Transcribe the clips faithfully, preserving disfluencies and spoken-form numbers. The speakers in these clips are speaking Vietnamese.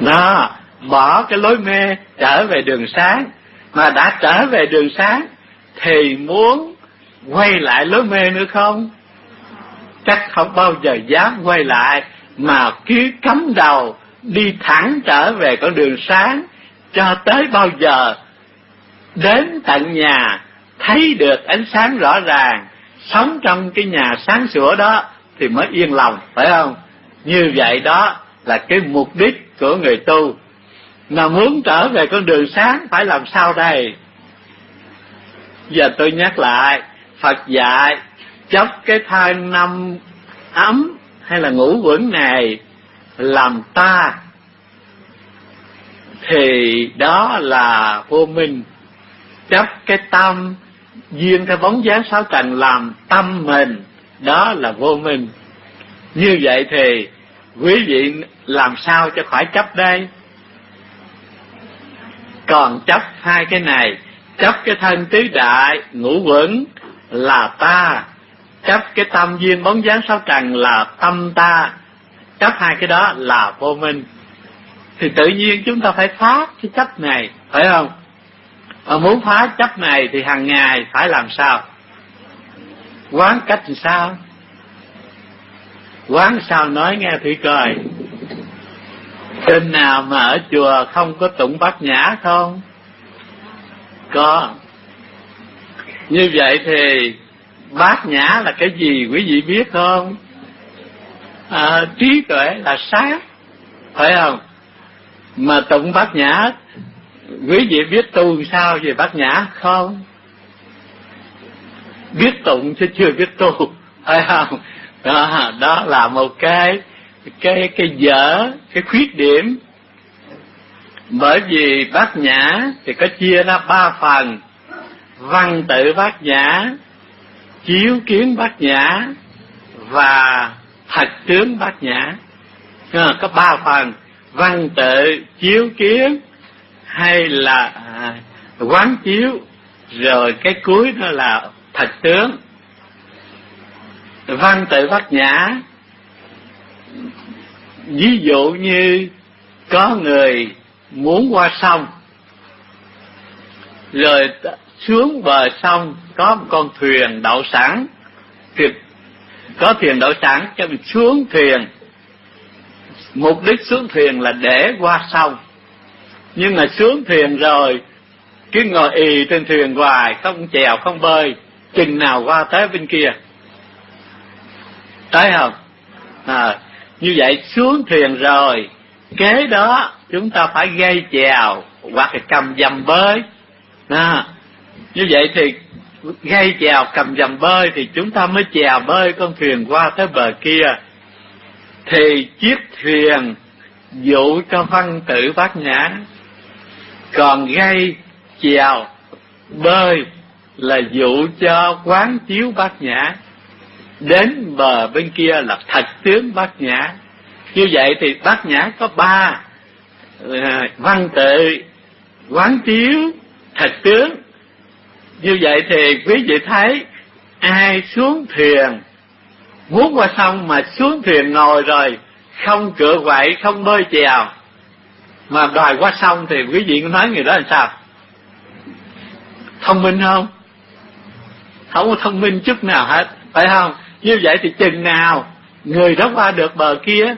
Đó, bỏ cái lối mê trở về đường sáng. Mà đã trở về đường sáng thì muốn quay lại lối mê nữa không? Chắc không bao giờ dám quay lại, mà cứ cắm đầu đi thẳng trở về con đường sáng, cho tới bao giờ đến tận nhà thấy được ánh sáng rõ ràng, sống trong cái nhà sáng sủa đó thì mới yên lòng, phải không? Như vậy đó là cái mục đích của người tu. Mà muốn trở về con đường sáng phải làm sao đây? Giờ tôi nhắc lại, Phật dạy chấp cái thai năm ấm hay là ngũ uẩn này làm ta, thì đó là vô minh. Chấp cái tâm duyên cái bóng dáng sáu trần làm tâm mình, đó là vô minh. Như vậy thì quý vị làm sao cho khỏi chấp đây? Còn chấp hai cái này, chấp cái thân tứ đại ngũ uẩn là ta, chấp cái tâm duyên bóng dáng sáu trần là tâm ta, chấp hai cái đó là vô minh. Thì tự nhiên chúng ta phải phá cái chấp này, phải không? Mà muốn phá chấp này thì hàng ngày phải làm sao? Quán cách làm sao? Quán sao nói nghe thử coi. Trên nào mà ở chùa không có tụng bát nhã không? Có. Như vậy thì bát nhã là cái gì quý vị biết không? À, trí tuệ là sáng, phải không? Mà tụng bát nhã, quý vị biết tu sao về bát nhã không? Biết tụng chứ chưa biết tu, phải không? Đó, đó là một cái cái cái dở, cái khuyết điểm. Bởi vì bát nhã thì có chia ra ba phần: văn tự bát nhã, chiếu kiến bát nhã và thật tướng bát nhã. Có ba phần: văn tự, chiếu kiến hay là à, quán chiếu, rồi cái cuối đó là thật tướng. Văn tự bát nhã, ví dụ như có người muốn qua sông, rồi xuống bờ sông có một con thuyền đậu sẵn, thì có thuyền đậu sẵn cho mình xuống thuyền. Mục đích xuống thuyền là để qua sông, nhưng mà xuống thuyền rồi cứ ngồi ì trên thuyền hoài, không chèo không bơi, chừng nào qua tới bên kia, tới không? À, như vậy xuống thuyền rồi, kế đó chúng ta phải gây chèo hoặc là cầm dầm bơi. À, như vậy thì gây chèo cầm dầm bơi thì chúng ta mới chèo bơi con thuyền qua tới bờ kia. Thì chiếc thuyền dụ cho văn tự bát nhã, còn gây chèo bơi là dụ cho quán chiếu bát nhã. Đến bờ bên kia là thật tướng bát nhã. Như vậy thì bát nhã có ba: văn tự, quán chiếu, thật tướng. Như vậy thì quý vị thấy ai xuống thuyền muốn qua sông mà xuống thuyền ngồi rồi không cựa quậy, không bơi chèo mà đòi qua sông thì quý vị nói người đó làm sao? Thông minh không? Không có thông minh chút nào hết, phải không? Như vậy thì chừng nào người đó qua được bờ kia?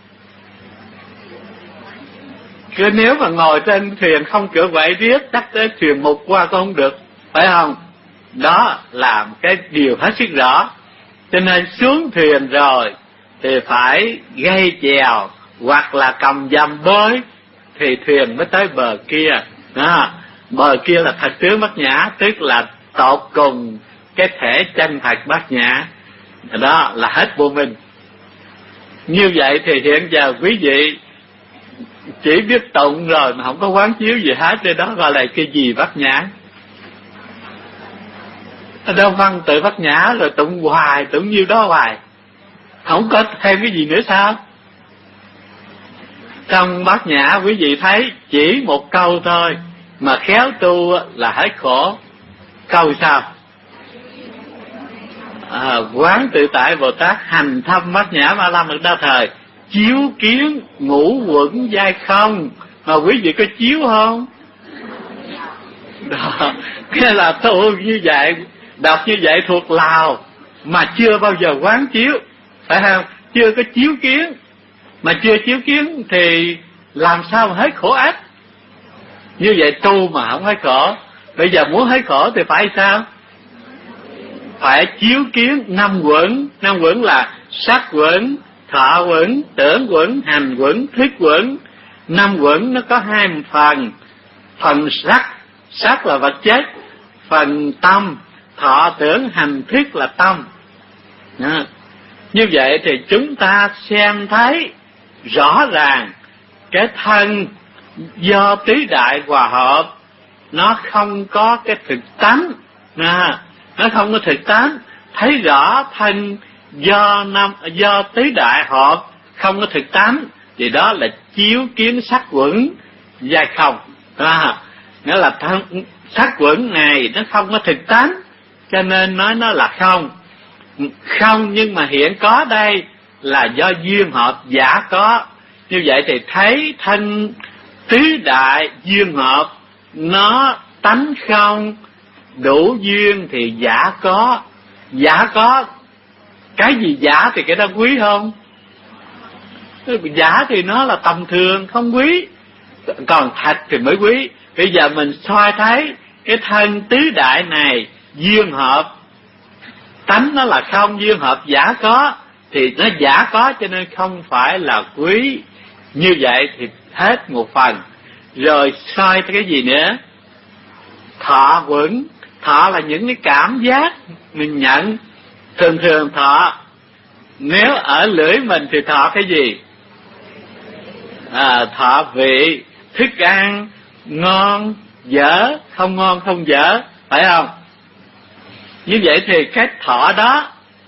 Cứ nếu mà ngồi trên thuyền không cựa quậy riết, chắc tới thuyền mục qua cũng không được, phải không? Đó là cái điều hết sức rõ. Cho nên xuống thuyền rồi thì phải gây chèo hoặc là cầm dầm bơi thì thuyền mới tới bờ kia. Đó, bờ kia là thật tướng bát nhã, tức là tột cùng cái thể chân thật bát nhã. Đó là hết vô minh. Như vậy thì hiện giờ quý vị chỉ biết tụng rồi mà không có quán chiếu gì hết, thì đó gọi là cái gì bát nhã? Đâu văn tự bát nhã rồi tụng hoài, tụng nhiêu đó hoài, không có thêm cái gì nữa sao? Trong bát nhã quý vị thấy chỉ một câu thôi mà khéo tu là hết khổ. Câu sao? À, quán tự tại Bồ Tát hành thâm bát nhã ba la mật đa thời. chiếu kiến ngũ quẩn giai không. Mà quý vị có chiếu không? Đó, cái là tu như vậy, đọc như vậy thuộc lào mà chưa bao giờ quán chiếu, phải không? Chưa có chiếu kiến, mà chưa chiếu kiến thì làm sao mà hết khổ ách? Như vậy tu mà không hết khổ. Bây giờ muốn hết khổ thì phải sao? Phải chiếu kiến năm quẩn. Năm quẩn là sắc quẩn, thọ quẩn, tưởng quẩn, hành quẩn, thức quẩn. Năm quẩn nó có hai phần. Phần sắc, sắc là vật chất. Phần tâm, thọ tưởng hành thức là tâm. Đó. Như vậy thì chúng ta xem thấy rõ ràng cái thân do tứ đại hòa hợp nó không có cái thực tánh, à, nó không có thực tánh. Thấy rõ thân do năm do tứ đại hợp không có thực tánh thì đó là chiếu kiến sắc quẩn giai không. À, nghĩa là thân sắc quẩn này nó không có thực tánh, cho nên nói nó là không. Không nhưng mà hiện có đây là do duyên hợp giả có. Như vậy thì thấy thân tứ đại duyên hợp nó tánh không, đủ duyên thì giả có. Giả có, cái gì giả thì cái đó quý không? Giả thì nó là tầm thường, không quý. Còn thật thì mới quý. Bây giờ mình soi thấy cái thân tứ đại này duyên hợp, tánh nó là không, duyên hợp giả có, thì nó giả có cho nên không phải là quý. Như vậy thì hết một phần. Rồi soi cái gì nữa? Thọ quẩn. Thọ là những cái cảm giác mình nhận. Thường thường thọ, nếu ở lưỡi mình thì thọ cái gì? À, thọ vị, thức ăn, ngon, dở, không ngon, không dở, phải không? Như vậy thì cái thọ đó,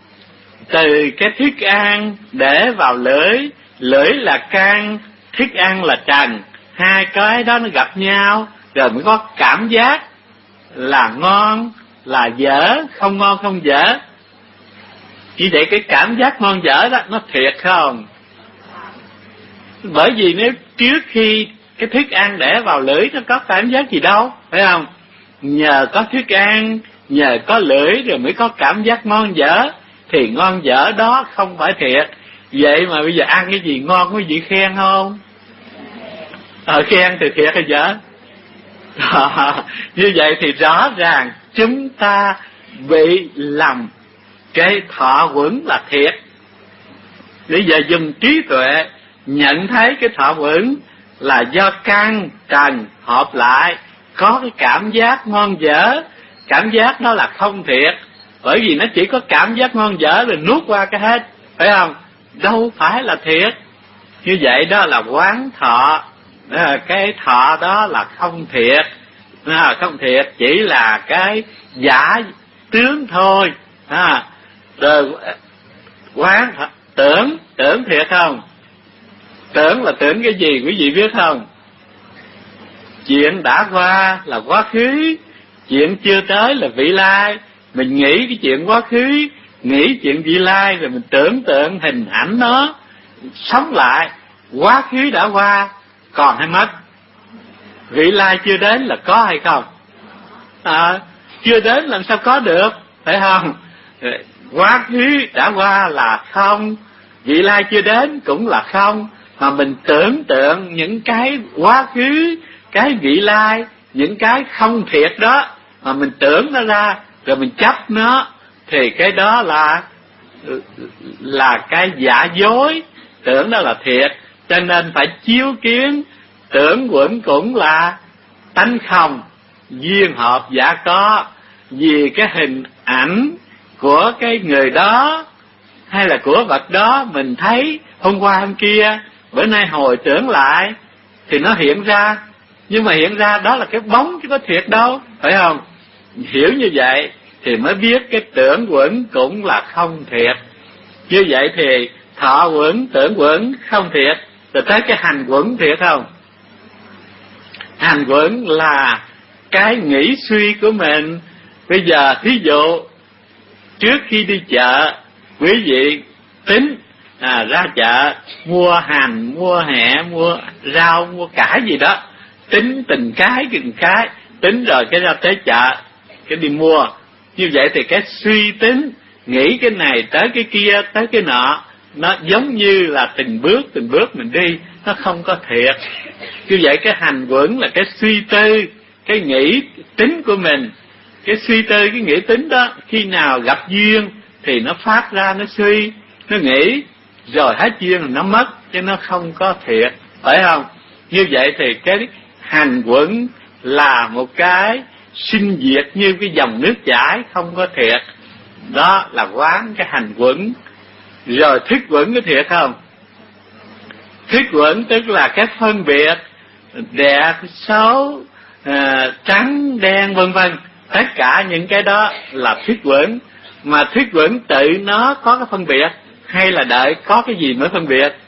từ cái thức ăn để vào lưỡi, lưỡi là căn, thức ăn là trần, hai cái đó nó gặp nhau, rồi mới có cảm giác là ngon, là dở, không ngon, không dở. Như vậy cái cảm giác ngon dở đó, nó thiệt không? Bởi vì nếu trước khi cái thức ăn để vào lưỡi nó có cảm giác gì đâu, phải không? Nhờ có thức ăn, nhờ có lưỡi rồi mới có cảm giác ngon dở, thì ngon dở đó không phải thiệt. Vậy mà bây giờ ăn cái gì ngon quý vị khen không? Ờ, khen thì thiệt hay dở? À, như vậy thì rõ ràng chúng ta bị lầm cái thọ quẩn là thiệt. Bây giờ dùng trí tuệ nhận thấy cái thọ quẩn là do căn trần hợp lại, có cái cảm giác ngon dở. Cảm giác đó là không thiệt, bởi vì nó chỉ có cảm giác ngon dở rồi nuốt qua cái hết, phải không? Đâu phải là thiệt. Như vậy đó là quán thọ. Cái thọ đó là không thiệt, không thiệt, chỉ là cái giả tướng thôi. À, rồi quán tưởng, tưởng thiệt không? Tưởng là tưởng cái gì quý vị biết không? Chuyện đã qua là quá khứ, chuyện chưa tới là vị lai. Mình nghĩ cái chuyện quá khứ, nghĩ chuyện vị lai, rồi mình tưởng tượng hình ảnh nó sống lại. Quá khứ đã qua, còn hay mất? Vị lai chưa đến là có hay không? À, chưa đến làm sao có được, phải không? Quá khứ đã qua là không, vị lai chưa đến cũng là không. Mà mình tưởng tượng những cái quá khứ, cái vị lai, những cái không thiệt đó, mà mình tưởng nó ra, rồi mình chấp nó, thì cái đó là là cái giả dối. Tưởng đó là thiệt, cho nên phải chiếu kiến. Tưởng quẩn cũng là tánh không, duyên hợp giả có. Vì cái hình ảnh của cái người đó hay là của vật đó mình thấy hôm qua hôm kia, bữa nay hồi tưởng lại thì nó hiện ra. Nhưng mà hiện ra đó là cái bóng chứ có thiệt đâu, phải không? Hiểu như vậy thì mới biết cái tưởng quẩn cũng là không thiệt. Như vậy thì thọ quẩn, tưởng quẩn không thiệt. Rồi tới cái hành quẩn thiệt không? Hành quẩn là cái nghĩ suy của mình. Bây giờ thí dụ trước khi đi chợ, quý vị tính à, ra chợ mua hành, mua hẹ, mua rau, mua cải gì đó, tính từng cái từng cái, tính rồi cái ra tới chợ cái đi mua. Như vậy thì cái suy tính nghĩ cái này tới cái kia tới cái nọ, nó giống như là từng bước từng bước mình đi, nó không có thiệt. Như vậy cái hành quẩn là cái suy tư, cái nghĩ tính của mình. Cái suy tư, cái nghĩ tính đó, khi nào gặp duyên thì nó phát ra, nó suy, nó nghĩ, rồi hết duyên là nó mất, chứ nó không có thiệt, phải không? Như vậy thì cái hành quẩn là một cái sinh diệt như cái dòng nước chảy, không có thiệt. Đó là quán cái hành quẩn. Rồi thức quẩn có thiệt không? Thức quẩn tức là cái phân biệt đẹp, xấu, à, trắng, đen, vân vân. Tất cả những cái đó là thức quẩn. Mà thức quẩn tự nó có cái phân biệt, hay là đợi có cái gì mới phân biệt?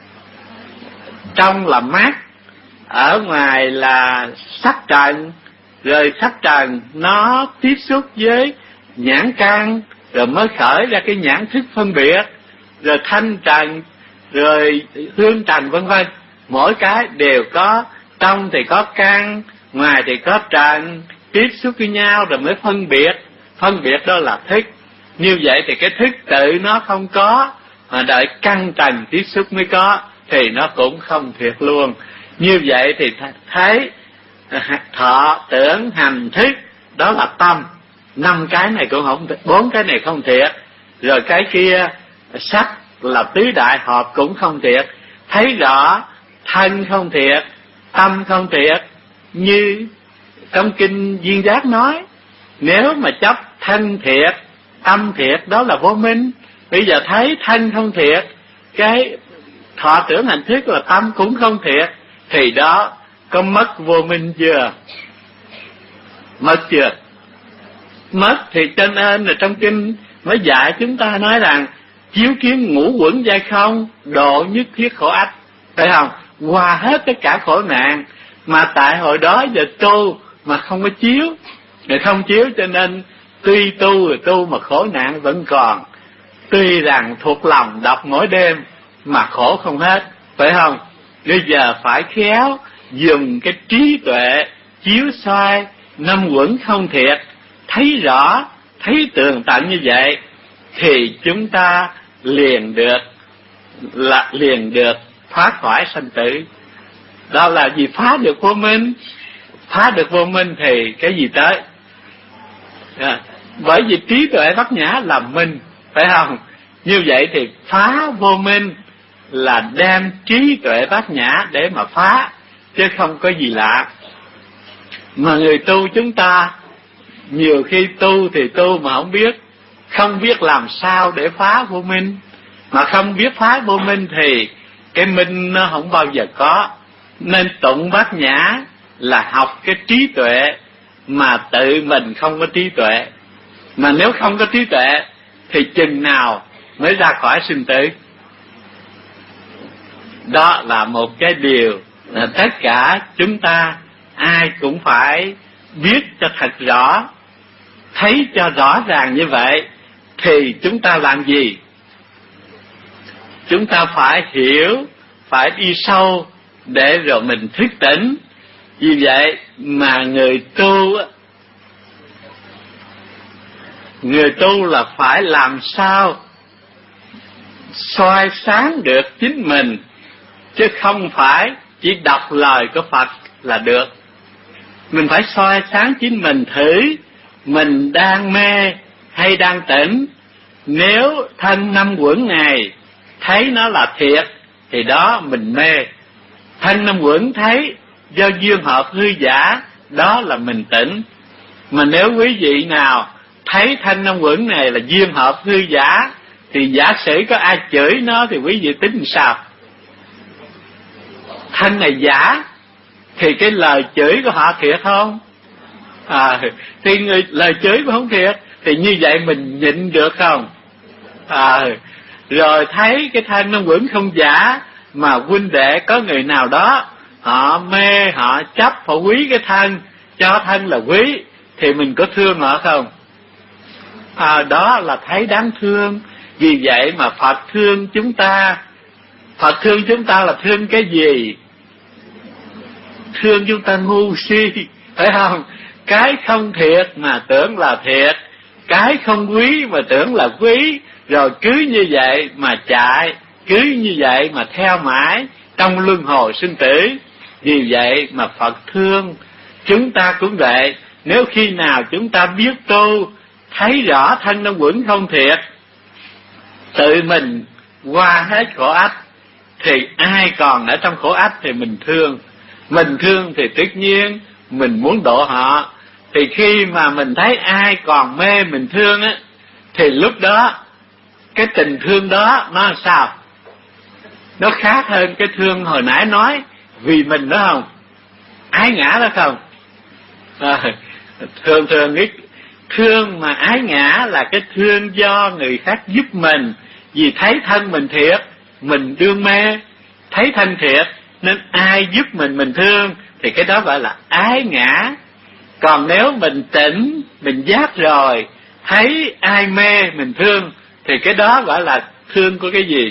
Trong là mát, ở ngoài là sắc trần, rồi sắc trần nó tiếp xúc với nhãn căn, rồi mới khởi ra cái nhãn thức phân biệt, rồi thanh trần, rồi hương trần, vân vân. Mỗi cái đều có, trong thì có căn, ngoài thì có trần, tiếp xúc với nhau rồi mới phân biệt. Phân biệt đó là thức. Như vậy thì cái thức tự nó không có, mà đợi căn trần tiếp xúc mới có, thì nó cũng không thiệt luôn. Như vậy thì thấy thọ, tưởng, hành, thức, đó là tâm. Năm cái này cũng không, bốn cái này không thiệt. Rồi cái kia sắc là tứ đại hợp cũng không thiệt. Thấy rõ thân không thiệt, tâm không thiệt. Như trong kinh Duyên Giác nói, nếu mà chấp thân thiệt, tâm thiệt, đó là vô minh. Bây giờ thấy thân không thiệt, cái thọ tưởng hành thức là tâm cũng không thiệt, thì đó có mất vô minh chưa? Mất chưa? Mất. Thì cho nên là trong kinh mới dạy chúng ta nói rằng chiếu kiến ngũ uẩn giai không, độ nhất thiết khổ ách, phải không? Hòa hết tất cả khổ nạn. Mà tại hồi đó giờ tu mà không có chiếu, rồi không chiếu cho nên tuy tu rồi tu mà khổ nạn vẫn còn. Tuy rằng thuộc lòng đọc mỗi đêm mà khổ không hết, phải không? Bây giờ phải khéo dùng cái trí tuệ chiếu soi năm uẩn không thiệt, thấy rõ, thấy tường tận như vậy, thì chúng ta liền được là liền được thoát khỏi sanh tử. Đó là gì? Phá được vô minh. Phá được vô minh thì cái gì tới? À, bởi vì trí tuệ bát nhã là minh, phải không? Như vậy thì phá vô minh là đem trí tuệ bát nhã để mà phá, chứ không có gì lạ. Mà người tu chúng ta nhiều khi tu thì tu mà không biết, không biết làm sao để phá vô minh. Mà không biết phá vô minh thì cái minh nó không bao giờ có. Nên tụng bát nhã là học cái trí tuệ, mà tự mình không có trí tuệ. Mà nếu không có trí tuệ thì chừng nào mới ra khỏi sinh tử? Đó là một cái điều là tất cả chúng ta ai cũng phải biết cho thật rõ, thấy cho rõ ràng như vậy. Thì chúng ta làm gì? Chúng ta phải hiểu, phải đi sâu để rồi mình thức tỉnh. Vì vậy mà người tu Người tu là phải làm sao soi sáng được chính mình, chứ không phải chỉ đọc lời của Phật là được. Mình phải soi sáng chính mình, thử mình đang mê hay đang tỉnh. Nếu thân năm uẩn này thấy nó là thiệt thì đó mình mê. Thân năm uẩn thấy do duyên hợp hư giả, đó là mình tỉnh. Mà nếu quý vị nào thấy thân năm uẩn này là duyên hợp hư giả, thì giả sử có ai chửi nó thì quý vị tính làm sao? Thân này giả thì cái lời chửi của họ thiệt không? À, thì người, lời chửi cũng không thiệt, thì như vậy mình nhịn được không? À, rồi thấy cái thân năm uẩn không giả, mà huynh đệ có người nào đó họ mê, họ chấp, họ quý cái thân, cho thân là quý, thì mình có thương họ không? À, đó là thấy đáng thương. Vì vậy mà Phật thương chúng ta. Phật thương chúng ta là thương cái gì? Thương chúng ta ngu si, phải không? Cái không thiệt mà tưởng là thiệt, cái không quý mà tưởng là quý, rồi cứ như vậy mà chạy, cứ như vậy mà theo mãi trong luân hồi sinh tử. Vì vậy mà Phật thương chúng ta cũng vậy. Nếu khi nào chúng ta biết tu, thấy rõ thân nó quẩn không thiệt, tự mình qua hết khổ ách, thì ai còn ở trong khổ ách thì mình thương. Mình thương thì tất nhiên mình muốn độ họ. Thì khi mà mình thấy ai còn mê mình thương á, thì lúc đó cái tình thương đó nó sao? Nó khác hơn cái thương hồi nãy nói vì mình đó không? Ái ngã đó không? À, thường thường cái thương mà ái ngã là cái thương do người khác giúp mình, vì thấy thân mình thiệt, mình đương mê, thấy thân thiệt nên ai giúp mình mình thương, thì cái đó gọi là ái ngã. Còn nếu mình tỉnh, mình giác rồi, thấy ai mê mình thương, thì cái đó gọi là thương của cái gì?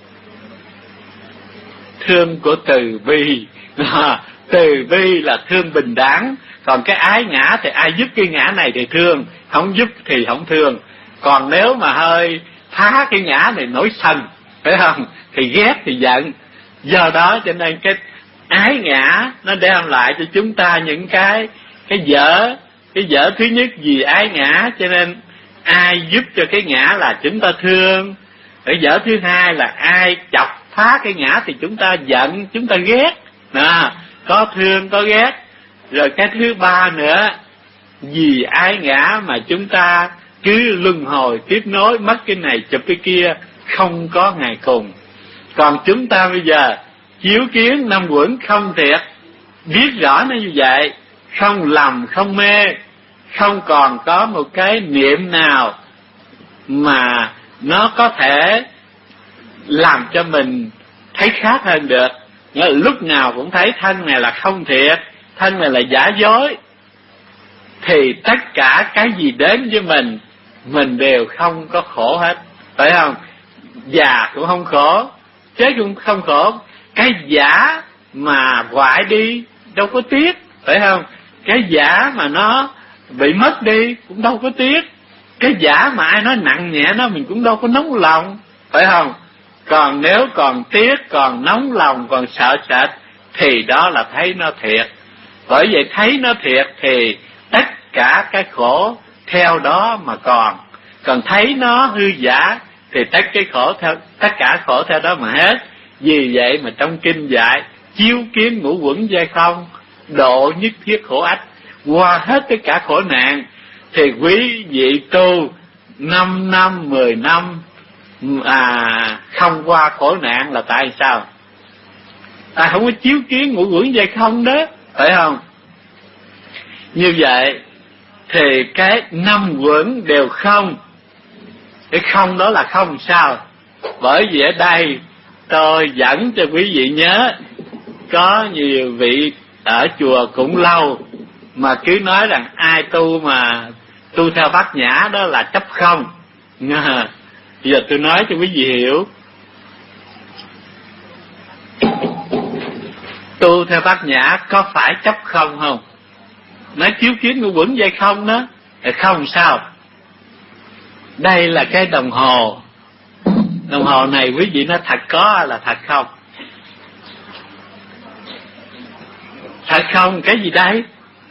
Thương của từ bi. Từ bi là thương bình đẳng. Còn cái ái ngã thì ai giúp cái ngã này thì thương, không giúp thì không thương. Còn nếu mà hơi phá cái ngã này nổi sân, phải không? Thì ghét thì giận. Do đó cho nên cái ái ngã nó đem lại cho chúng ta những cái cái dở. Cái dở thứ nhất vì ái ngã, cho nên ai giúp cho cái ngã là chúng ta thương. Cái dở thứ hai là ai chọc phá cái ngã thì chúng ta giận, chúng ta ghét. Đó, có thương có ghét. Rồi cái thứ ba nữa, vì ái ngã mà chúng ta cứ luân hồi tiếp nối, mất cái này chụp cái kia, không có ngày cùng. Còn chúng ta bây giờ chiếu kiến năm uẩn không thiệt, biết rõ nó như vậy, không lầm không mê, không còn có một cái niệm nào mà nó có thể làm cho mình thấy khác hơn được. Nghĩa là lúc nào cũng thấy thân này là không thiệt, thân này là giả dối, thì tất cả cái gì đến với mình, mình đều không có khổ hết, phải không? Già cũng không khổ, chết cũng không khổ. Cái giả mà hoại đi đâu có tiếc, phải không? Cái giả mà nó bị mất đi cũng đâu có tiếc. Cái giả mà ai nói nặng nhẹ nó mình cũng đâu có nóng lòng, phải không? Còn nếu còn tiếc, còn nóng lòng, còn sợ sệt, thì đó là thấy nó thiệt. Bởi vậy thấy nó thiệt thì tất cả cái khổ theo đó mà còn. Còn thấy nó hư giả thì tất cái khổ theo, tất cả khổ theo đó mà hết. Vì vậy mà trong kinh dạy chiếu kiến ngũ uẩn giai không, độ nhất thiết khổ ách, qua hết tất cả khổ nạn. Thì quý vị tu năm năm, mười năm à không qua khổ nạn là tại sao? À không có chiếu kiến ngũ uẩn giai không đó, phải không? Như vậy thì cái năm uẩn đều không. Cái không đó là không sao? Bởi vì ở đây tôi dẫn cho quý vị nhớ, có nhiều vị ở chùa cũng lâu mà cứ nói rằng ai tu mà tu theo Bát Nhã đó là chấp không. Bây giờ tôi nói cho quý vị hiểu. Tu theo Bát Nhã có phải chấp không không? Nói chiếu kiến ngũ uẩn giai không đó, không sao? Đây là cái đồng hồ. Đồng hồ này quý vị nói thật có là thật không? Thật không cái gì đây?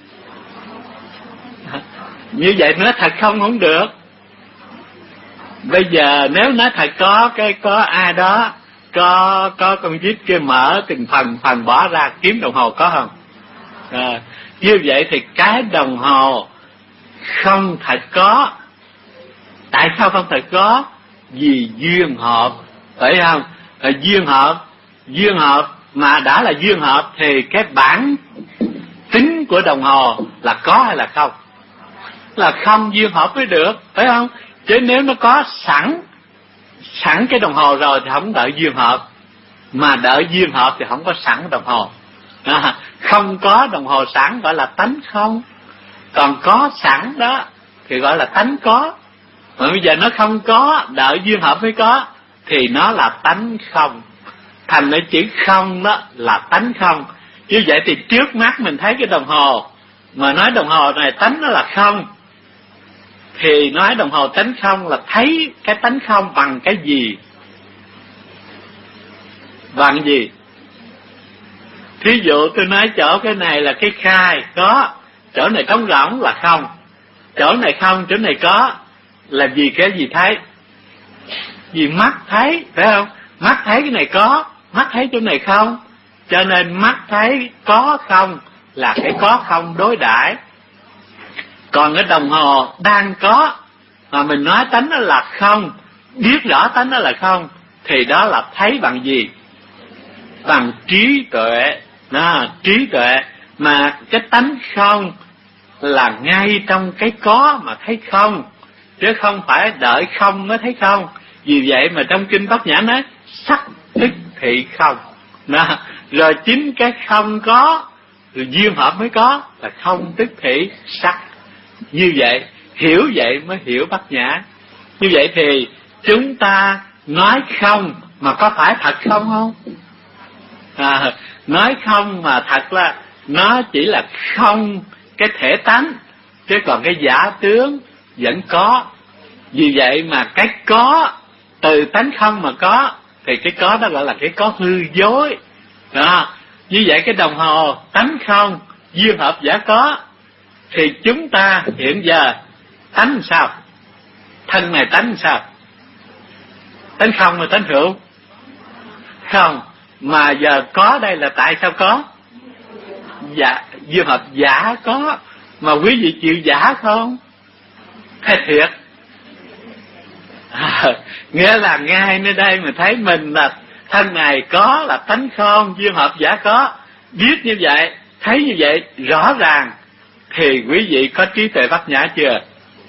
Như vậy nói thật không không được. Bây giờ nếu nói thật có, cái có ai đó có có con chip kia mở từng phần phần bỏ ra kiếm đồng hồ có không? À, như vậy thì cái đồng hồ không thật có. Tại sao không thật có? Vì duyên hợp, phải không? À, duyên hợp, duyên hợp mà đã là duyên hợp thì cái bản tính của đồng hồ là có hay là không? Là không, duyên hợp mới được, phải không? Chứ nếu nó có sẵn sẵn cái đồng hồ rồi thì không đợi duyên hợp, mà đợi duyên hợp thì không có sẵn đồng hồ. À, không có đồng hồ sẵn gọi là tánh không, còn có sẵn đó thì gọi là tánh có. mà bây giờ nó không có, đợi duyên hợp mới có, thì nó là tánh không. Thành cái chữ không đó là tánh không. Như vậy thì trước mắt mình thấy cái đồng hồ, mà nói đồng hồ này tánh nó là không, thì nói đồng hồ tánh không là thấy cái tánh không bằng cái gì? Bằng gì? Thí dụ tôi nói chỗ cái này là cái khai, có. Chỗ này trống rỗng là không. Chỗ này không, chỗ này có. Là vì cái gì thấy? Vì mắt thấy, phải không? Mắt thấy cái này có, mắt thấy chỗ này không. Cho nên mắt thấy có không là cái có không đối đãi. Còn cái đồng hồ đang có, mà mình nói tánh nó là không, biết rõ tánh nó là không, thì đó là thấy bằng gì? Bằng trí tuệ. Đó, trí tuệ. Mà cái tánh không là ngay trong cái có mà thấy không, chứ không phải đợi không mới thấy không. Vì vậy mà trong kinh Bát Nhã nói sắc tức thị không. Đó. Rồi chính cái không có, rồi duyên hợp mới có, là không tức thị sắc. Như vậy, hiểu vậy mới hiểu Bát Nhã. Như vậy thì chúng ta nói không mà có phải thật không không? À, nói không mà thật là nó chỉ là không cái thể tánh, chứ còn cái giả tướng vẫn có. Vì vậy mà cái có từ tánh không mà có, thì cái có đó gọi là cái có hư dối. Đó. Như vậy cái đồng hồ tánh không, duyên hợp giả có, thì chúng ta hiện giờ tánh sao? Thân này tánh sao? Tánh không là tánh hữu không. Mà giờ có đây là tại sao có? Dạ, duyên hợp giả có. Mà quý vị chịu giả không? Hay thiệt? À, nghĩa là ngay nơi đây mà thấy mình là thân này có là tánh không, duyên hợp giả có. Biết như vậy, thấy như vậy rõ ràng, thì quý vị có trí tuệ Bát Nhã chưa?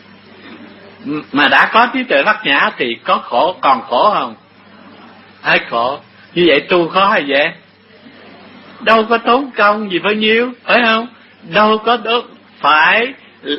Mà đã có trí tuệ Bát Nhã thì có khổ, còn khổ không? Hay khổ. Như vậy tu khó hay dễ? Đâu có tốn công gì bao nhiêu, phải không? Đâu có đốt, phải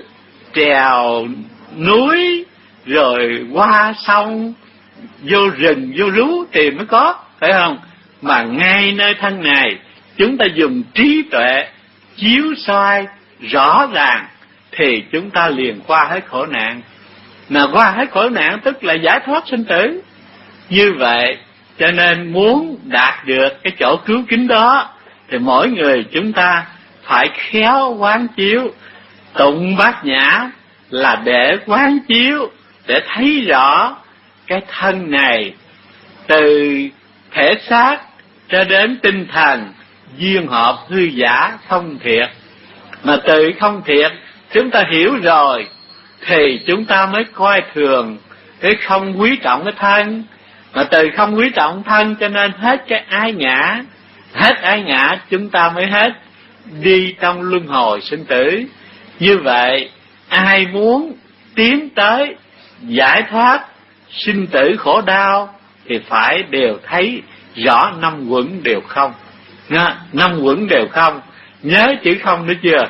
trèo núi, rồi qua sông, vô rừng, vô rú tìm mới có, phải không? Mà ngay nơi thân này, chúng ta dùng trí tuệ chiếu soi rõ ràng, thì chúng ta liền qua hết khổ nạn. Mà qua hết khổ nạn tức là giải thoát sinh tử. Như vậy, cho nên muốn đạt được cái chỗ cứu kính đó, thì mỗi người chúng ta phải khéo quán chiếu. Tụng Bát Nhã là để quán chiếu, để thấy rõ cái thân này, từ thể xác cho đến tinh thần, duyên hợp hư giả không thiệt. Mà từ không thiệt chúng ta hiểu rồi, thì chúng ta mới coi thường, cái không quý trọng cái thân. Mà từ không quý trọng thân cho nên hết cái ái ngã. Hết ái ngã chúng ta mới hết đi trong luân hồi sinh tử. Như vậy ai muốn tiến tới giải thoát sinh tử khổ đau thì phải đều thấy rõ năm quẩn đều không. Năm quẩn đều không. Nhớ chữ không nữa chưa?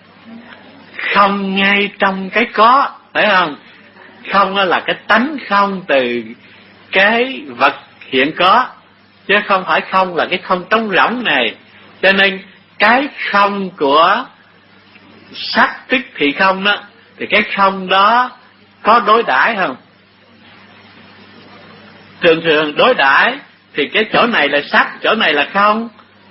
Không ngay trong cái có, phải không? Không là cái tánh không từ cái vật hiện có, chứ không phải không là cái không trống rỗng này. Cho nên cái không của sắc tức thì không đó, thì cái không đó có đối đãi không? Thường thường đối đãi thì cái chỗ này là sắc, chỗ này là không.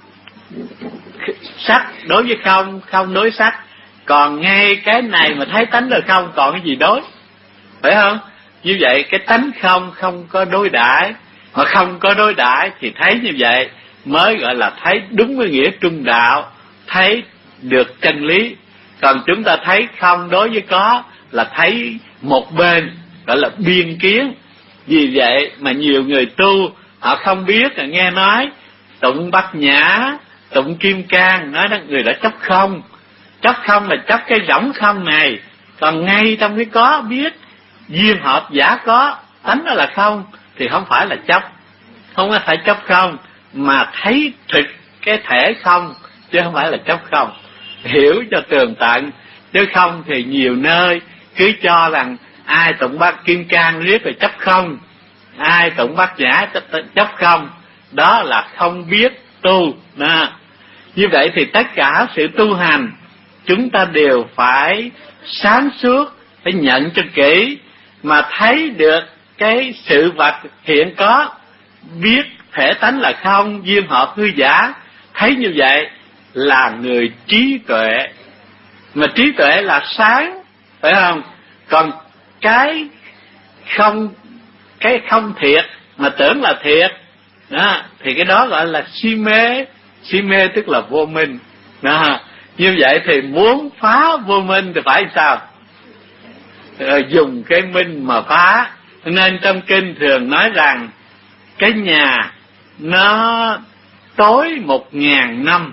Sắc đối với không, không đối sắc. Còn ngay cái này mà thấy tánh là không, còn cái gì đối, phải không? Như vậy cái tánh không không có đối đãi. Mà không có đối đãi thì thấy như vậy mới gọi là thấy đúng với nghĩa trung đạo, thấy được chân lý. Còn chúng ta thấy không đối với có là thấy một bên, gọi là biên kiến. Vì vậy mà nhiều người tu họ không biết, là nghe nói tụng Bát Nhã, tụng Kim Cang, nói rằng người đã chấp không. Chấp không là chấp cái rỗng không này. Còn ngay trong cái có biết duyên hợp giả có, tánh đó là không, thì không phải là chấp. Không phải chấp không, mà thấy thực cái thể không, chứ không phải là chấp không. Hiểu cho tường tận, chứ không thì nhiều nơi cứ cho rằng ai tụng bát Kim Cang riết rồi chấp không, ai tụng bát Nhã chấp, chấp không, đó là không biết tu. Đó. Như vậy thì tất cả sự tu hành chúng ta đều phải sáng suốt, phải nhận cho kỹ, mà thấy được cái sự vật hiện có, biết thể tánh là không, duyên hợp hư giả. Thấy như vậy là người trí tuệ, mà trí tuệ là sáng, phải không? Còn cái không cái không thiệt mà tưởng là thiệt đó, thì cái đó gọi là si mê. Si mê tức là vô minh đó. Như vậy thì muốn phá vô minh thì phải sao? Rồi dùng cái minh mà phá. Nên trong kinh thường nói rằng cái nhà nó tối một ngàn năm,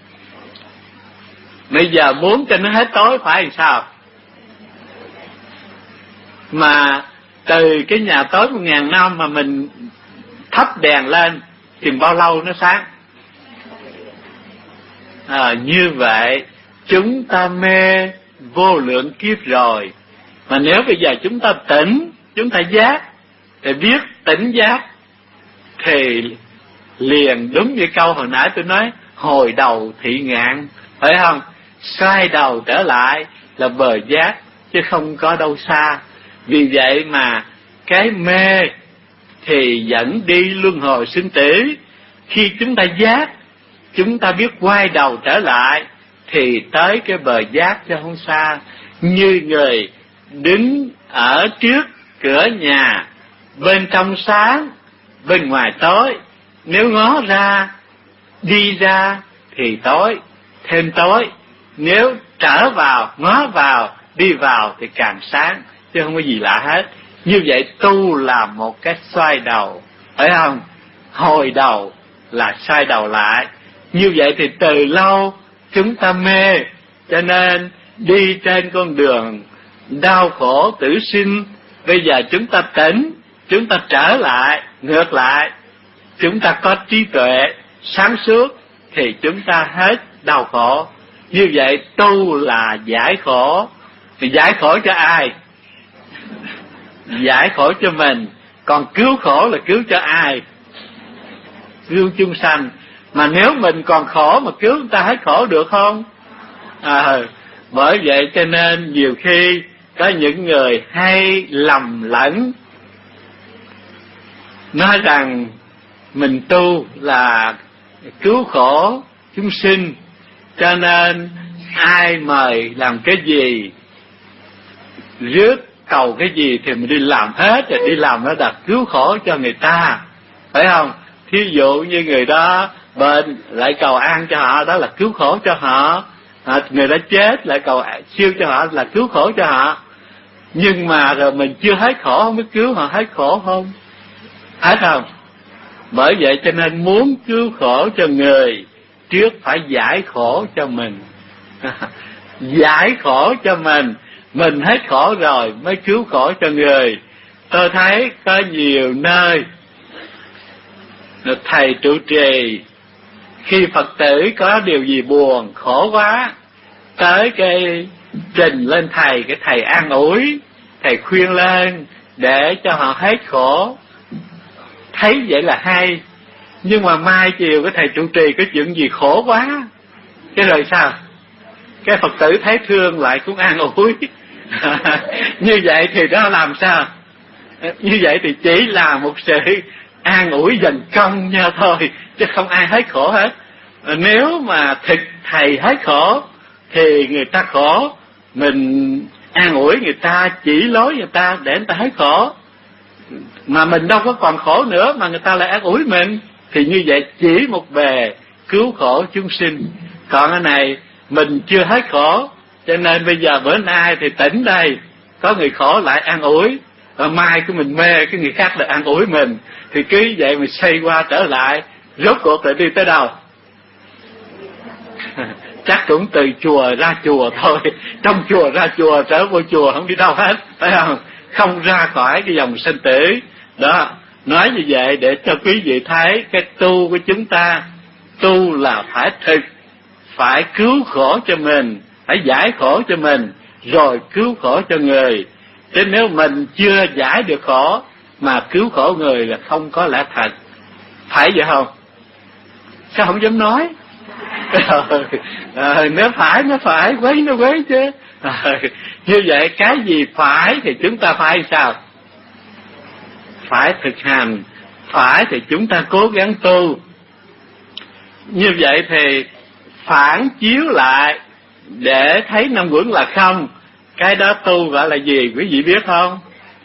bây giờ muốn cho nó hết tối phải làm sao? Mà từ cái nhà tối một ngàn năm mà mình thắp đèn lên thì bao lâu nó sáng? À, như vậy chúng ta mê vô lượng kiếp rồi, mà nếu bây giờ chúng ta tỉnh, chúng ta giác, thì biết tỉnh giác, thì liền đúng như câu hồi nãy tôi nói, hồi đầu thị ngạn, phải không? Xoay đầu trở lại là bờ giác, chứ không có đâu xa. Vì vậy mà cái mê thì dẫn đi luân hồi sinh tử. Khi chúng ta giác, chúng ta biết quay đầu trở lại thì tới cái bờ giác chứ không xa. Như người đứng ở trước cửa nhà, bên trong sáng, bên ngoài tối, nếu ngó ra, đi ra thì tối, thêm tối. Nếu trở vào, ngó vào, đi vào thì càng sáng, chứ không có gì lạ hết. Như vậy tu là một cái xoay đầu, phải không? Hồi đầu là xoay đầu lại. Như vậy thì từ lâu chúng ta mê, cho nên đi trên con đường đau khổ tử sinh. Bây giờ chúng ta tỉnh, chúng ta trở lại, ngược lại, chúng ta có trí tuệ sáng suốt thì chúng ta hết đau khổ. Như vậy tu là giải khổ. Thì giải khổ cho ai? Giải khổ cho mình. Còn cứu khổ là cứu cho ai? Cứu chúng sanh. Mà nếu mình còn khổ mà cứu người ta hết khổ được không? À, bởi vậy cho nên nhiều khi có những người hay lầm lẫn, nói rằng mình tu là cứu khổ chúng sinh, cho nên ai mời làm cái gì, rước cầu cái gì thì mình đi làm hết, rồi đi làm nó đặt cứu khổ cho người ta, phải không? Thí dụ như người đó bệnh lại cầu an cho họ, đó là cứu khổ cho họ. À, người đó chết lại cầu siêu cho họ là cứu khổ cho họ. Nhưng mà rồi mình chưa hết khổ, không biết cứu họ hết khổ không? Hết không? Bởi vậy cho nên muốn cứu khổ cho người, trước phải giải khổ cho mình. Giải khổ cho mình, mình hết khổ rồi mới cứu khổ cho người. Tôi thấy có nhiều nơi thầy trụ trì, khi Phật tử có điều gì buồn, khổ quá, tới cái trình lên thầy, cái thầy an ủi, thầy khuyên lên để cho họ hết khổ. Thấy vậy là hay. Nhưng mà mai chiều cái thầy trụ trì có chuyện gì khổ quá, cái rồi sao? Cái Phật tử thấy thương lại cũng an ủi. Như vậy thì đó làm sao? Như vậy thì chỉ là một sự an ủi dần công nhau thôi, chứ không ai hết khổ hết. Nếu mà thực thầy hết khổ thì người ta khổ, mình an ủi người ta, chỉ lối người ta để người ta hết khổ. Mà mình đâu có còn khổ nữa mà người ta lại an ủi mình, thì như vậy chỉ một bề cứu khổ chúng sinh. Còn cái này mình chưa hết khổ, cho nên bây giờ bữa nay thì tỉnh đây, có người khổ lại an ủi, rồi mai cái mình mê, cái người khác lại an ủi mình, thì cứ vậy mình xoay qua trở lại, rốt cuộc lại đi tới đâu? Chắc cũng từ chùa ra chùa thôi, trong chùa ra chùa, trở vô chùa, không đi đâu hết, phải không? Không ra khỏi cái dòng sinh tử. Đó, nói như vậy để cho quý vị thấy cái tu của chúng ta, tu là phải thực, phải cứu khổ cho mình, phải giải khổ cho mình, rồi cứu khổ cho người. Chứ nếu mình chưa giải được khổ mà cứu khổ người là không có lẽ thật. Phải vậy không? Sao không dám nói? À, nếu phải nó phải, quấy nó quấy chứ. À, như vậy cái gì phải thì chúng ta phải sao? Phải thực hành. Phải thì chúng ta cố gắng tu. Như vậy thì phản chiếu lại để thấy năm uẩn là không. Cái đó tu gọi là gì quý vị biết không?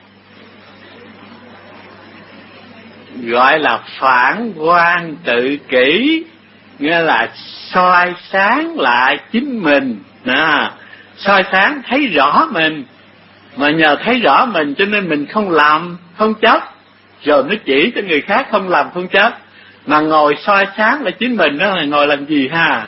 Gọi là phản quan tự kỷ, nghĩa là soi sáng lại chính mình. À, soi sáng thấy rõ mình, mà nhờ thấy rõ mình cho nên mình không làm, không chấp, rồi nó chỉ cho người khác không làm không chấp. Mà ngồi soi sáng lại chính mình đó là ngồi làm gì ha?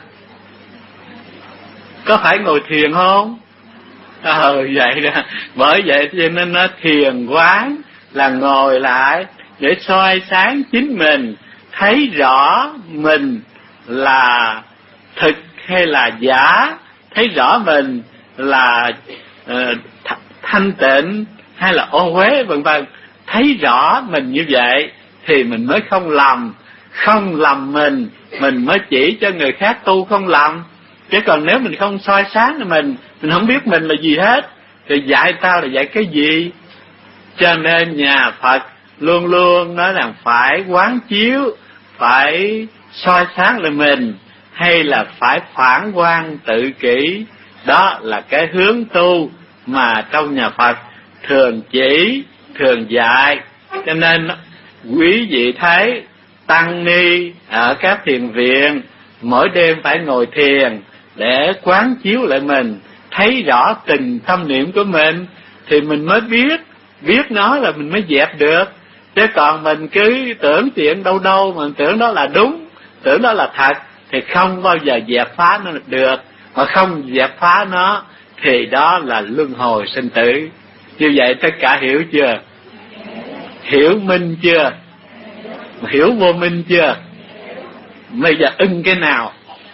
Có phải ngồi thiền không? Ờ à, vậy đó. Bởi vậy cho nên nó thiền quán là ngồi lại để soi sáng chính mình, thấy rõ mình là thực hay là giả, thấy rõ mình là uh, th- thanh tịnh hay là ô uế vân vân. Thấy rõ mình như vậy thì mình mới không lầm, không lầm mình, mình mới chỉ cho người khác tu không lầm. Chứ còn nếu mình không soi sáng mình, mình không biết mình là gì hết, thì dạy tao là dạy cái gì? Cho nên nhà Phật luôn luôn nói rằng phải quán chiếu, phải soi sáng lại mình, hay là phải phản quan tự kỷ. Đó là cái hướng tu mà trong nhà Phật thường chỉ, thường dạy. Cho nên quý vị thấy tăng ni ở các thiền viện mỗi đêm phải ngồi thiền để quán chiếu lại mình, thấy rõ từng tâm niệm của mình, thì mình mới biết, biết nó là mình mới dẹp được. Chứ còn mình cứ tưởng chuyện đâu đâu, mình tưởng đó là đúng, tưởng đó là thật, thì không bao giờ dẹp phá nó được. Mà không dẹp phá nó thì đó là luân hồi sinh tử. Như vậy tất cả hiểu chưa? Hiểu minh chưa? Hiểu vô minh chưa? Bây giờ ưng cái nào?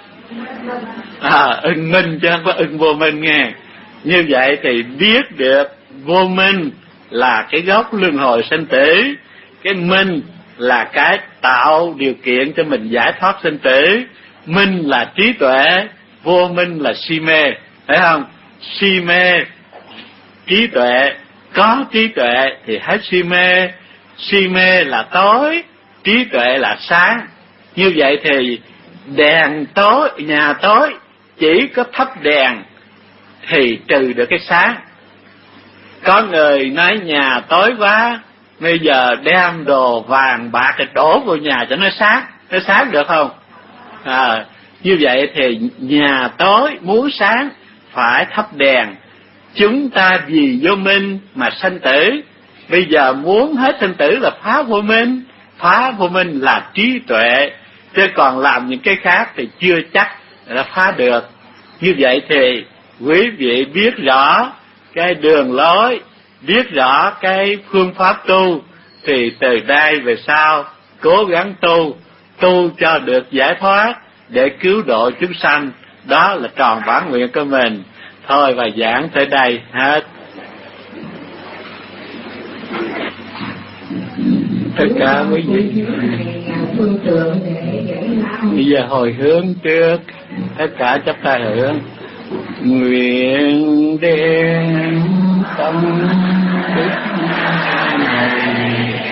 À, ưng minh chứ không có ưng vô minh nghe. Như vậy thì biết được vô minh là cái gốc luân hồi sinh tử, cái minh là cái tạo điều kiện cho mình giải thoát sinh tử. Minh là trí tuệ, vô minh là si mê, thấy không? Si mê, trí tuệ, có trí tuệ thì hết si mê. Si mê là tối, trí tuệ là sáng. Như vậy thì đèn tối, nhà tối chỉ có thắp đèn thì trừ được cái sáng. Có người nói nhà tối quá, bây giờ đem đồ vàng bạc thì đổ vào nhà cho nó sáng, nó sáng được không? À, như vậy thì nhà tối muốn sáng phải thắp đèn. Chúng ta vì vô minh mà sanh tử, bây giờ muốn hết sanh tử là phá vô minh. Phá vô minh là trí tuệ, chứ còn làm những cái khác thì chưa chắc đã phá được. Như vậy thì quý vị biết rõ cái đường lối, biết rõ cái phương pháp tu, thì từ đây về sau cố gắng tu, tu cho được giải thoát để cứu độ chúng sanh. Đó là tròn bản nguyện của mình. Thôi và giảng tới đây hết. Tất cả quý vị bây giờ hồi hướng trước, tất cả chấp tay hướng. Nguyện đem tâm đức này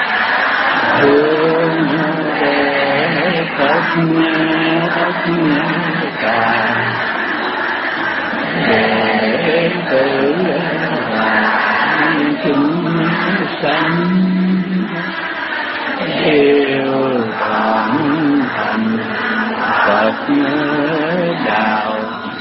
hướng về tất tất cả để tự và chúng sanh yêu quảng thành Phật đạo.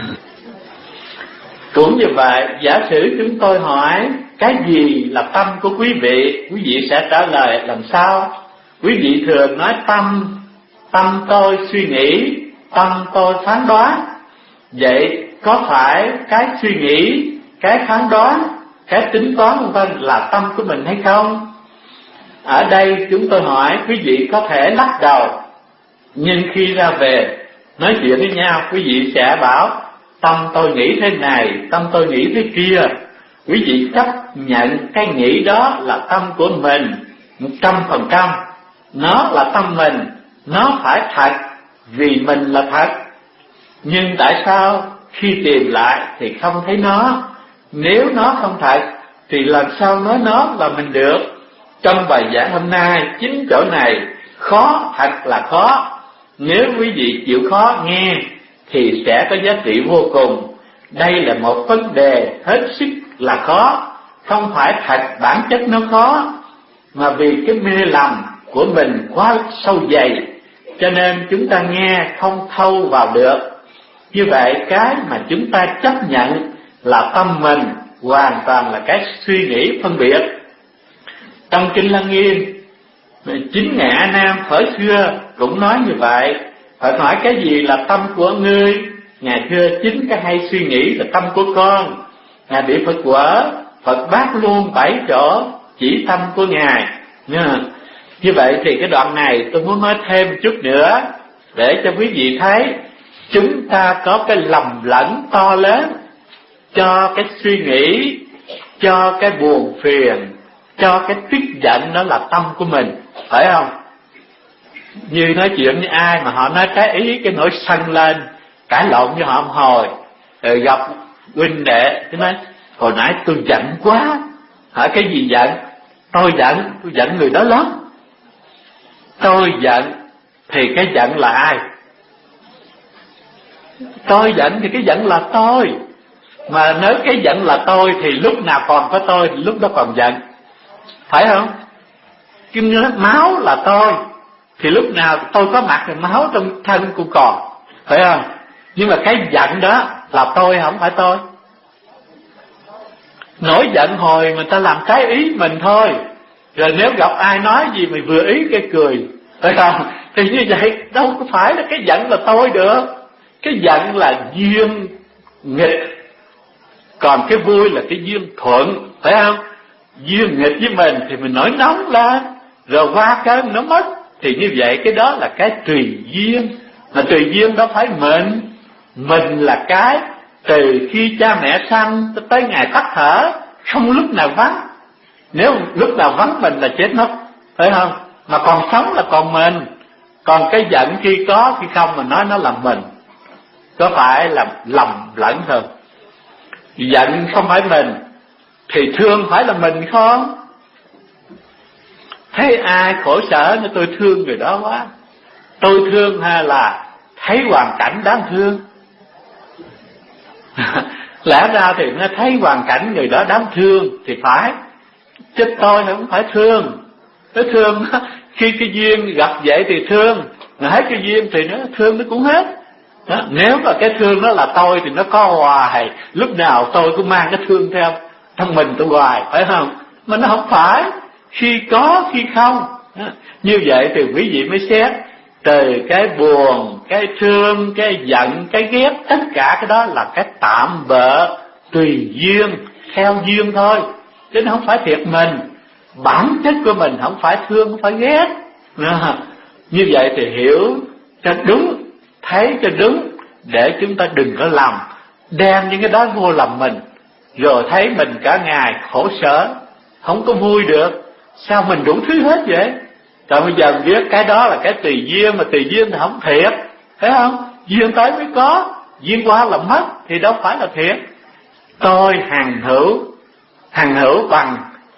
Cũng như vậy, giả sử chúng tôi hỏi cái gì là tâm của quý vị, quý vị sẽ trả lời làm sao? Quý vị thường nói tâm, tâm tôi suy nghĩ, tâm tôi phán đoán. Vậy có phải cái suy nghĩ, cái phán đoán, cái tính toán vân vân là tâm của mình hay không? Ở đây chúng tôi hỏi quý vị có thể lắc đầu, nhưng khi ra về nói chuyện với nhau, quý vị sẽ bảo tâm tôi nghĩ thế này, tâm tôi nghĩ thế kia, quý vị chấp nhận cái nghĩ đó là tâm của mình một trăm phần trăm, nó là tâm mình, nó phải thật vì mình là thật. Nhưng tại sao khi tìm lại thì không thấy nó? Nếu nó không thật thì làm sao nói nó là mình được? Trong bài giảng hôm nay, chính chỗ này khó, thật là khó. Nếu quý vị chịu khó nghe thì sẽ có giá trị vô cùng. Đây là một vấn đề hết sức là khó, không phải thật bản chất nó khó, mà vì cái mê lầm của mình quá sâu dày, cho nên chúng ta nghe không thâu vào được. Như vậy cái mà chúng ta chấp nhận là tâm mình hoàn toàn là cái suy nghĩ phân biệt. Trong Kinh Lăng Nghiêm, chính Ngài A Nan thời xưa cũng nói như vậy. Phật hỏi cái gì là tâm của ngươi? Ngài thưa chính cái hay suy nghĩ là tâm của con. Ngài bị Phật quở, Phật bác luôn bảy chỗ chỉ tâm của Ngài. Như vậy thì cái đoạn này tôi muốn nói thêm chút nữa để cho quý vị thấy chúng ta có cái lầm lẫn to lớn cho cái suy nghĩ, cho cái buồn phiền, cho cái tức giận, đó là tâm của mình, phải không? Như nói chuyện với ai mà họ nói trái ý, cái nỗi sân lên, cãi lộn với họ một hồi, rồi gặp huynh đệ, cái nói hồi nãy tôi giận quá. Hỏi cái gì giận? Tôi giận, tôi giận người đó lắm. Tôi giận thì cái giận là ai? Tôi giận thì cái giận là tôi. Mà nếu cái giận là tôi thì lúc nào còn có tôi, lúc đó còn giận, phải không? Cái máu là tôi thì lúc nào tôi có mặt thì máu trong thân cũng còn, phải không? Nhưng mà cái giận đó là tôi, không phải tôi. Nổi giận hồi người ta làm trái ý mình thôi. Rồi nếu gặp ai nói gì mà vừa ý cái cười, phải không? Thì như vậy đâu có phải là cái giận là tôi được. Cái giận là duyên nghịch, còn cái vui là cái duyên thuận, phải không? Duyên nghịch với mình thì mình nổi nóng lên, rồi qua cơn nó mất. Thì như vậy cái đó là cái tùy duyên. Mà tùy duyên đó phải mình. Mình là cái từ khi cha mẹ sanh tới ngày tắt thở, không lúc nào vắng. Nếu lúc nào vắng mình là chết mất, phải không? Mà còn sống là còn mình. Còn cái giận khi có khi không mà nói nó là mình, có phải là lầm lẫn hơn. Giận không phải mình thì thương phải là mình không? Thấy ai khổ sở nên tôi thương người đó quá. Tôi thương hay là thấy hoàn cảnh đáng thương? Lẽ ra thì nó thấy hoàn cảnh người đó đáng thương thì phải, chứ tôi không phải thương. Nó thương khi cái duyên gặp vậy thì thương, mà hết cái duyên thì nó thương nó cũng hết. Đó, nếu mà cái thương nó là tôi thì nó có hoài, lúc nào tôi cũng mang cái thương theo trong mình tôi hoài, phải không? Mà nó không phải, khi có khi không. Đó, như vậy thì quý vị mới xét từ cái buồn, cái thương, cái giận, cái ghét, tất cả cái đó là cái tạm bợ, tùy duyên, theo duyên thôi, chứ nó không phải thiệt mình. Bản chất của mình không phải thương, không phải ghét. Đó, như vậy thì hiểu cho đúng, thấy cho đúng, để chúng ta đừng có lầm, đem những cái đó vô lòng mình, rồi thấy mình cả ngày khổ sở, không có vui được. Sao mình đủ thứ hết vậy? Rồi bây giờ biết cái đó là cái tùy duyên, mà tùy duyên thì không thiệt, phải không? Duyên tới mới có, duyên qua là mất, thì đâu phải là thiệt. Tôi hằng hữu, hằng hữu bằng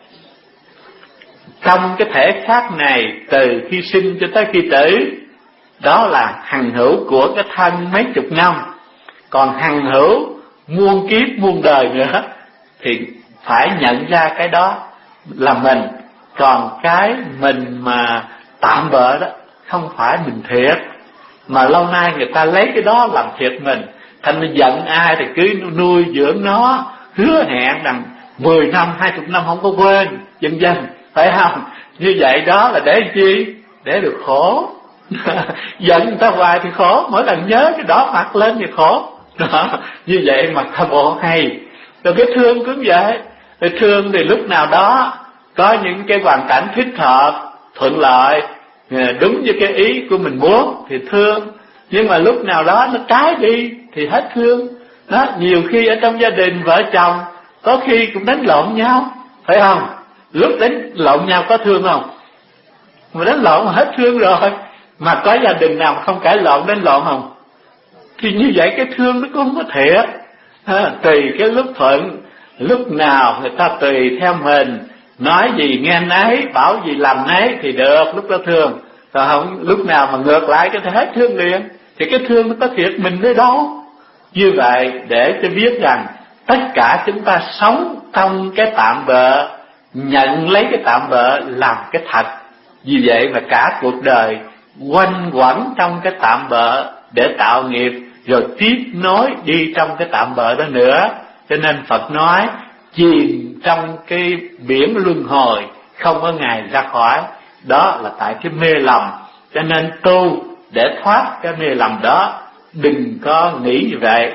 trong cái thể xác này từ khi sinh cho tới khi tử, đó là hằng hữu của cái thân mấy chục năm. Còn hằng hữu muôn kiếp muôn đời nữa thì phải nhận ra cái đó là mình. Còn cái mình mà tạm bợ đó không phải mình thiệt, mà lâu nay người ta lấy cái đó làm thiệt mình. Thành mình giận ai thì cứ nuôi dưỡng nó, hứa hẹn rằng mười năm, hai chục năm không có quên, dần dần, phải không? Như vậy đó là để chi? Để được khổ. Giận người ta hoài thì khổ, mỗi lần nhớ cái đó mặt lên thì khổ. Đó, như vậy mà thơ bộ hay. Rồi cái thương cũng vậy. Rồi thương thì lúc nào đó có những cái hoàn cảnh thích hợp, thuận lợi, đúng như cái ý của mình muốn thì thương. Nhưng mà lúc nào đó nó trái đi thì hết thương. Đó, nhiều khi ở trong gia đình vợ chồng có khi cũng đánh lộn nhau, phải không? Lúc đánh lộn nhau có thương không? Mà đánh lộn mà hết thương rồi. Mà có gia đình nào mà không cãi lộn đánh lộn không? Thì như vậy cái thương nó cũng không có thiệt. À, tùy cái lúc thuận, lúc nào người ta tùy theo mình, nói gì nghe nấy, bảo gì làm nấy thì được, lúc đó thương. Còn không, lúc nào mà ngược lại cái thể hết thương liền, thì cái thương nó có thiệt mình đấy đâu. Như vậy để cho biết rằng tất cả chúng ta sống trong cái tạm bợ, nhận lấy cái tạm bợ làm cái thật. Vì vậy mà cả cuộc đời quanh quẩn trong cái tạm bợ để tạo nghiệp, rồi tiếp nối đi trong cái tạm bợ đó nữa. Cho nên Phật nói chìm trong cái biển luân hồi, không có ngày ra khỏi. Đó là tại cái mê lầm. Cho nên tu để thoát cái mê lầm đó, đừng có nghĩ như vậy.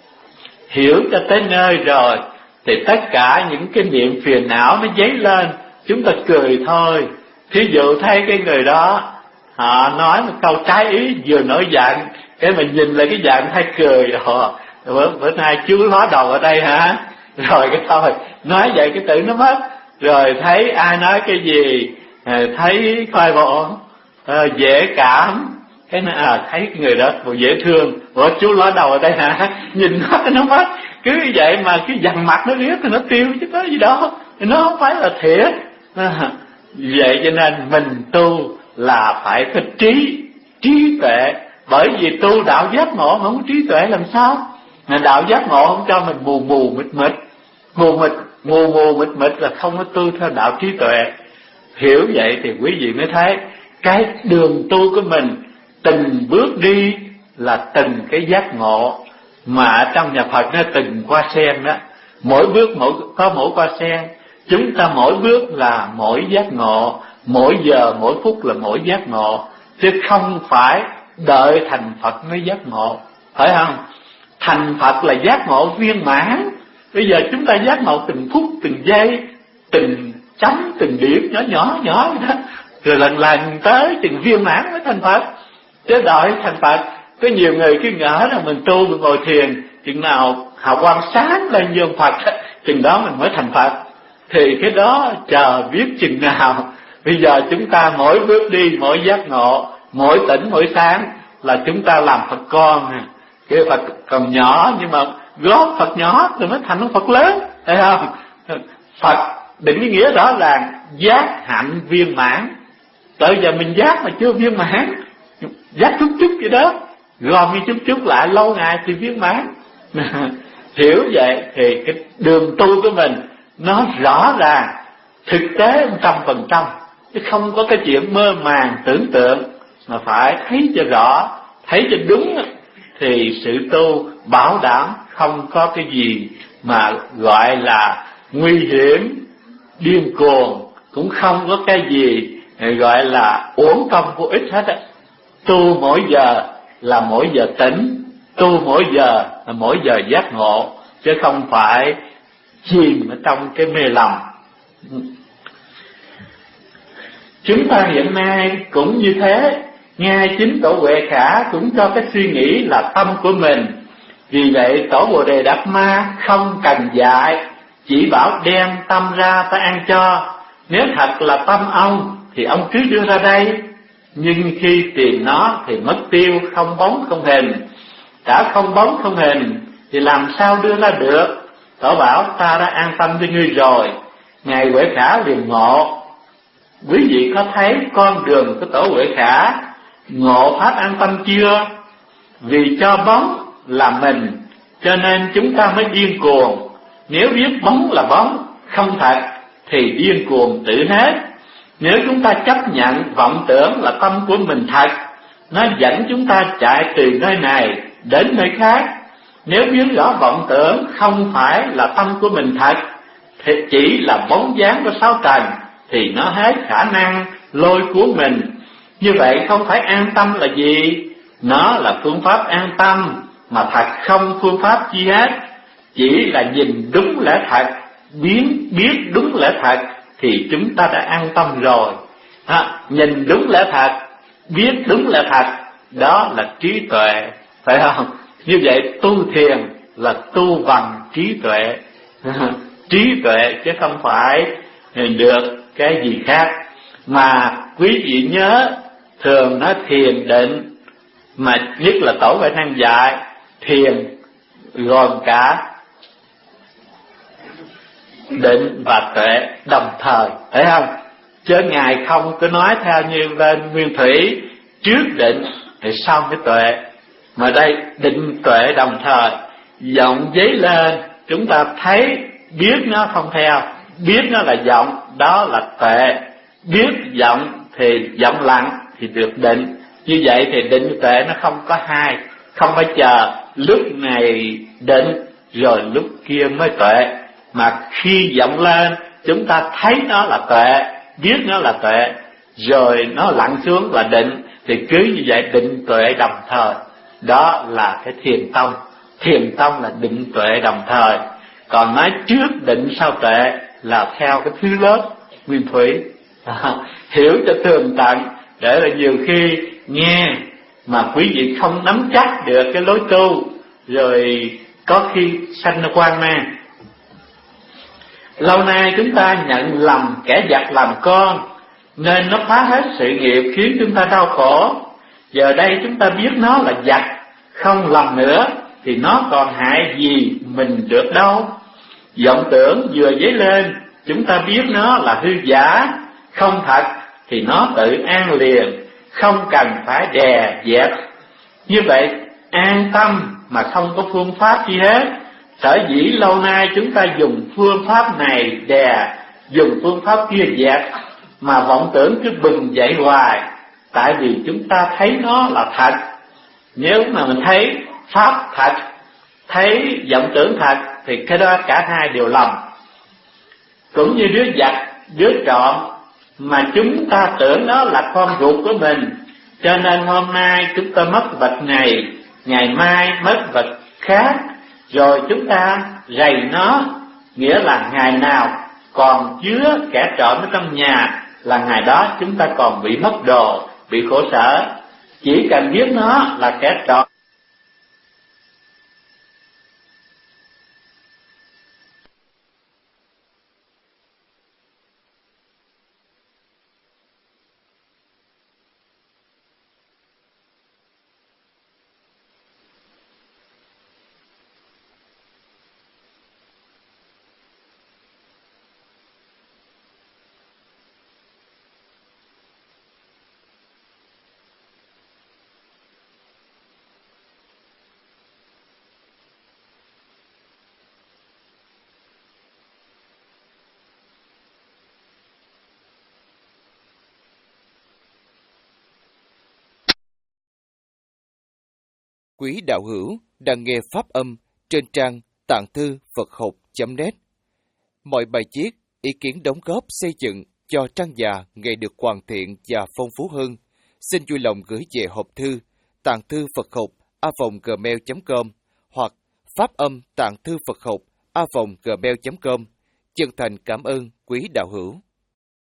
Hiểu cho tới nơi rồi thì tất cả những cái niệm phiền não nó dấy lên, chúng ta cười thôi. Thí dụ thấy cái người đó họ nói một câu trái ý, vừa nổi giận, cái mình nhìn lại cái giận hay cười. Ồ, bữa, bữa nay chú hóa đầu ở đây hả? Rồi cái thôi, nói vậy cái tự nó mất. Rồi thấy ai nói cái gì, thấy khoai bộ, à, dễ cảm, cái nó à, thấy cái người đó bộ dễ thương. Ủa chú ló đầu ở đây hả? Nhìn nó nó mất. Cứ như vậy mà cái dằn mặt nó riết thì nó tiêu chứ có gì đâu. Nó không phải là thiệt. À, vậy cho nên mình tu là phải có trí, trí tuệ. Bởi vì tu đạo giác ngộ không có trí tuệ làm sao? Đạo giác ngộ không cho mình mù mù mịt mịt. Mù mịt, mù mù mịt mịt là không có tu theo đạo trí tuệ. Hiểu vậy thì quý vị mới thấy cái đường tu của mình từng bước đi là từng cái giác ngộ. Mà trong nhà Phật nó từng hoa sen đó, mỗi bước mỗi có mỗi hoa sen. Chúng ta mỗi bước là mỗi giác ngộ, mỗi giờ mỗi phút là mỗi giác ngộ, chứ không phải đợi thành Phật mới giác ngộ, phải không? Thành Phật là giác ngộ viên mãn. Bây giờ chúng ta giác ngộ từng phút, từng giây, từng chấm, từng điểm nhỏ nhỏ nhỏ vậy đó, rồi lần lần tới từng viên mãn mới thành Phật. Chứ đợi thành Phật, có nhiều người cứ ngỡ là mình tu, mình ngồi thiền, chừng nào hào quang sáng lên như ông Phật, chừng đó mình mới thành Phật. Thì cái đó chờ biết chừng nào. Bây giờ chúng ta mỗi bước đi, mỗi giác ngộ, mỗi tỉnh, mỗi sáng là chúng ta làm Phật con. Cái Phật còn nhỏ nhưng mà góp Phật nhỏ rồi mới thành Phật lớn, thấy không? Phật định cái nghĩa rõ ràng giác hạnh viên mãn. Tới giờ mình giác mà chưa viên mãn, giác chút chút vậy đó, gom như chút chút lại lâu ngày thì viên mãn. Hiểu vậy thì cái đường tu của mình nó rõ ràng, thực tế một trăm phần trăm, chứ không có cái chuyện mơ màng tưởng tượng, mà phải thấy cho rõ, thấy cho đúng thì sự tu bảo đảm không có cái gì mà gọi là nguy hiểm, điên cuồng, cũng không có cái gì gọi là uổng công vô ích hết á. Tu mỗi giờ là mỗi giờ tỉnh, tu mỗi giờ là mỗi giờ giác ngộ, chứ không phải chìm ở trong cái mê lầm. Chúng ta hiện nay cũng như thế, ngay chính Tổ Huệ Khả cũng cho cái suy nghĩ là tâm của mình. Vì vậy Tổ Bồ Đề Đạt Ma không cần dạy, chỉ bảo đem tâm ra ta ăn cho. Nếu thật là tâm ông thì ông cứ đưa ra đây, nhưng khi tìm nó thì mất tiêu, không bóng không hình. Đã không bóng không hình thì làm sao đưa ra được? Tổ bảo ta đã an tâm với ngươi rồi. Ngài Huệ Khả liền ngộ. Quý vị có thấy con đường của Tổ Huệ Khả ngộ pháp an tâm chưa? Vì cho bóng là mình, cho nên chúng ta mới điên cuồng. Nếu biết bóng là bóng, không thật, thì điên cuồng tự hết. Nếu chúng ta chấp nhận vọng tưởng là tâm của mình thật, nó dẫn chúng ta chạy từ nơi này đến nơi khác. Nếu biết rõ vọng tưởng không phải là tâm của mình thật, thì chỉ là bóng dáng của sáu trần, thì nó hết khả năng lôi cuốn mình. Như vậy không phải an tâm là gì? Nó là phương pháp an tâm, mà thật không phương pháp chi hết. Chỉ là nhìn đúng lẽ thật, biến biết đúng lẽ thật, thì chúng ta đã an tâm rồi. À, nhìn đúng lẽ thật, biết đúng lẽ thật, đó là trí tuệ, phải không? Như vậy tu thiền là tu bằng trí tuệ. trí tuệ chứ không phải được cái gì khác. Mà quý vị nhớ, thường nói thiền định, mà nhất là Tổ Huệ Năng dạy thiền gồm cả định và tuệ đồng thời, thấy không? Chứ Ngài không có nói theo như bên Nguyên Thủy, trước định thì sau cái tuệ, mà đây định tuệ đồng thời. Giọng dấy lên, chúng ta thấy biết nó không theo, biết nó là giọng, đó là tuệ. Biết giọng thì giọng lặng thì được định. Như vậy thì định tuệ nó không có hai, không phải chờ lúc này định rồi lúc kia mới tuệ, mà khi giọng lên chúng ta thấy nó là tuệ, biết nó là tuệ, rồi nó lặn xuống là định, thì cứ như vậy định tuệ đồng thời. Đó là cái thiền tông. Thiền tông là định tuệ đồng thời. Còn nói trước định sau tuệ là theo cái thứ lớp Nguyên Thủy. À, hiểu cho tường tận, để là nhiều khi nghe mà quý vị không nắm chắc được cái lối tu, rồi có khi sanh ra quan mang. Lâu nay chúng ta nhận lầm kẻ giặc làm con, nên nó phá hết sự nghiệp, khiến chúng ta đau khổ. Giờ đây chúng ta biết nó là giặc, không lầm nữa, thì nó còn hại gì mình được đâu. Vọng tưởng vừa dấy lên, chúng ta biết nó là hư giả, không thật, thì nó tự an liền, không cần phải đè dẹp. Như vậy an tâm mà không có phương pháp gì hết. Sở dĩ lâu nay chúng ta dùng phương pháp này đè, dùng phương pháp kia dẹp, mà vọng tưởng cứ bừng dậy hoài. Tại vì chúng ta thấy nó là thật. Nếu mà mình thấy pháp thật, thấy vọng tưởng thật, thì cái đó cả hai đều lầm. Cũng như đứa giặc, đứa trộm, mà chúng ta tưởng nó là con ruột của mình, cho nên hôm nay chúng ta mất vật này, ngày mai mất vật khác, rồi chúng ta rầy nó, nghĩa là ngày nào còn chứa kẻ trộm ở trong nhà là ngày đó chúng ta còn bị mất đồ, bị khổ sở. Chỉ cần biết nó là kẻ trộm. Quý đạo hữu đang nghe pháp âm trên trang tạng thư Phật học chấm net. Mọi bài viết, ý kiến đóng góp xây dựng cho trang già ngày được hoàn thiện và phong phú hơn, xin vui lòng gửi về hộp thư tạng thư Phật học a vòng gmail chấm com hoặc pháp âm tạng thư Phật học a vòng gmail chấm com. Chân thành cảm ơn quý đạo hữu.